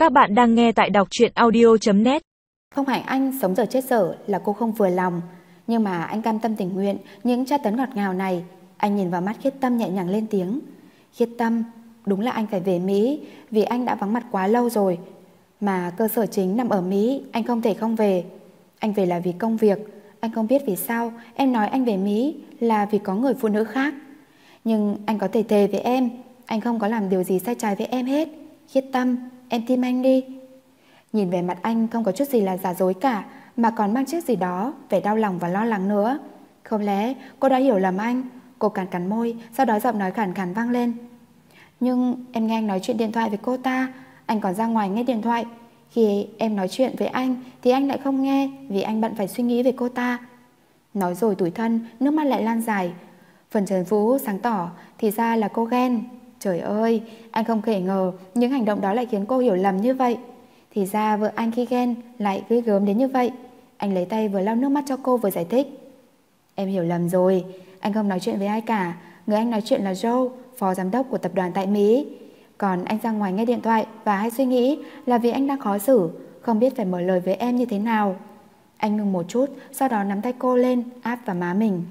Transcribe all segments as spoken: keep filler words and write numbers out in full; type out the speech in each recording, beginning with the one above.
Các bạn đang nghe tại đọc truyện audio chấm net. Không phải anh sống dở chết dở là cô không vừa lòng, nhưng mà anh cam tâm tình nguyện những tra tấn ngọt ngào này. Anh nhìn vào mắt Khiết Tâm nhẹ nhàng lên tiếng. Khiết Tâm, đúng là anh phải về Mỹ vì anh đã vắng mặt quá lâu rồi. Mà cơ sở chính nằm ở Mỹ, anh không thể không về. Anh về là vì công việc. Anh không biết vì sao em nói anh về Mỹ là vì có người phụ nữ khác. Nhưng anh có thể thề với em, anh không có làm điều gì sai trái với em hết. Khiết Tâm, em tin anh đi. Nhìn về mặt anh không có chút gì là giả dối cả, mà còn mang chút gì đó vẻ đau lòng và lo lắng nữa. Không lẽ cô đã hiểu lầm anh? Cô cắn cắn môi, sau đó giọng nói khàn khàn vang lên. Nhưng em nghe anh nói chuyện điện thoại với cô ta, anh còn ra ngoài nghe điện thoại. Khi em nói chuyện với anh thì anh lại không nghe vì anh bận phải suy nghĩ về cô ta. Nói rồi tủi thân, nước mắt lại lan dài. Phần Trần Vũ sáng tỏ thì ra là cô ghen. Trời ơi, anh không thể ngờ những hành động đó lại khiến cô hiểu lầm như vậy. Thì ra vợ anh khi ghen lại ghê gớm đến như vậy. Anh lấy tay vừa lau nước mắt cho cô vừa giải thích. Em hiểu lầm rồi, anh không nói chuyện với ai cả. Người anh nói chuyện là Joe, phó giám đốc của tập đoàn tại Mỹ. Còn anh ra ngoài nghe điện thoại và hay suy nghĩ là vì anh đang khó xử, không biết phải mở lời với em như thế nào. Anh ngừng một chút, sau đó nắm tay cô lên, áp vào má mình.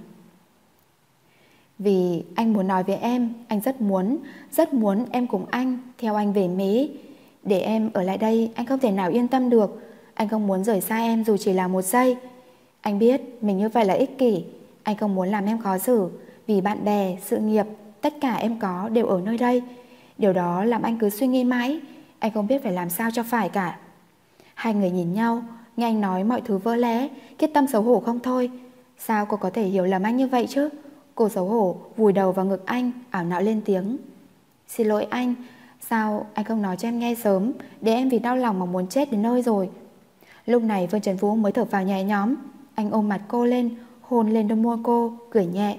Vì anh muốn nói với em, anh rất muốn, rất muốn em cùng anh theo anh về Mỹ. Để em ở lại đây anh không thể nào yên tâm được. Anh không muốn rời xa em dù chỉ là một giây. Anh biết mình như vậy là ích kỷ. Anh không muốn làm em khó xử. Vì bạn bè, sự nghiệp, tất cả em có đều ở nơi đây. Điều đó làm anh cứ suy nghĩ mãi. Anh không biết phải làm sao cho phải cả. Hai người nhìn nhau, nghe anh nói mọi thứ vỡ lẽ. Khiết Tâm xấu hổ không thôi. Sao cô có thể hiểu lầm anh như vậy chứ? Cô xấu hổ vùi đầu vào ngực anh, ảo não lên tiếng. Xin lỗi anh, sao anh không nói cho em nghe sớm, để em vì đau lòng mà muốn chết đến nơi rồi. Lúc này Vương Trần Vũ mới thở phào nhẹ nhõm. Anh ôm mặt cô lên, hôn lên đôi môi cô, cười nhẹ.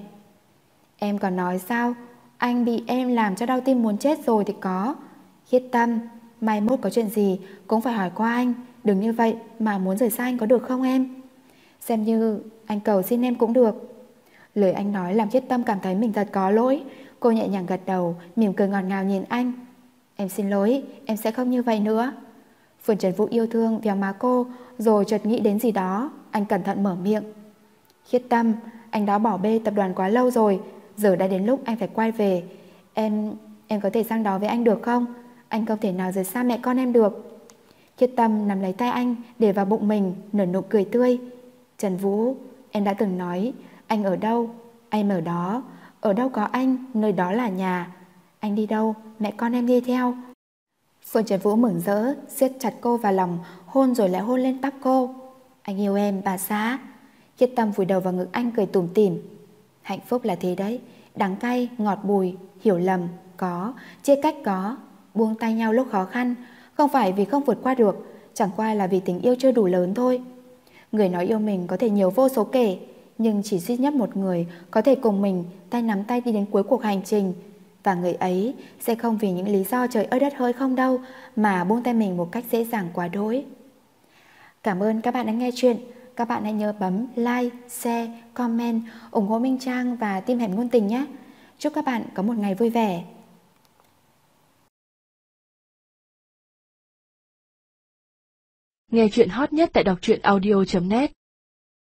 Em còn nói sao? Anh bị em làm cho đau tim muốn chết rồi thì có. Khiết Tâm, mai mốt có chuyện gì cũng phải hỏi qua anh. Đừng như vậy mà muốn rời xa anh có được không em? Xem như anh cầu xin em cũng được. Lời anh nói làm Khiết Tâm cảm thấy mình thật có lỗi. Cô nhẹ nhàng gật đầu, mỉm cười ngọt ngào nhìn anh. Em xin lỗi, em sẽ không như vậy nữa. Phương Trần Vũ yêu thương véo má cô, rồi chợt nghĩ đến gì đó. Anh cẩn thận mở miệng. Khiết Tâm, anh đã bỏ bê tập đoàn quá lâu rồi. Giờ đã đến lúc anh phải quay về. Em, em có thể sang đó với anh được không? Anh không thể nào rời xa mẹ con em được. Khiết Tâm nắm lấy tay anh, để vào bụng mình, nở nụ cười tươi. Trần Vũ, em đã từng nói, anh ở đâu, em ở đó. Ở đâu có anh, nơi đó là nhà. Anh đi đâu, mẹ con em đi theo. Phương Trần Vũ mừng rỡ, siết chặt cô vào lòng, hôn rồi lại hôn lên tóc cô. Anh yêu em, bà xã. Khiết Tâm vùi đầu vào ngực anh cười tủm tỉm. Hạnh phúc là thế đấy, đắng cay, ngọt bùi, hiểu lầm, có, chia cách có, buông tay nhau lúc khó khăn. Không phải vì không vượt qua được, chẳng qua là vì tình yêu chưa đủ lớn thôi. Người nói yêu mình có thể nhiều vô số kể, nhưng chỉ duy nhất một người có thể cùng mình tay nắm tay đi đến cuối cuộc hành trình. Và người ấy sẽ không vì những lý do trời ơi đất hỡi không đâu mà buông tay mình một cách dễ dàng quá đỗi. Cảm ơn các bạn đã nghe chuyện. Các bạn hãy nhớ bấm like, share, comment, ủng hộ Minh Trang và team Hẻm Ngôn Tình nhé. Chúc các bạn có một ngày vui vẻ. Nghe chuyện hot nhất tại đọc truyện audio chấm net.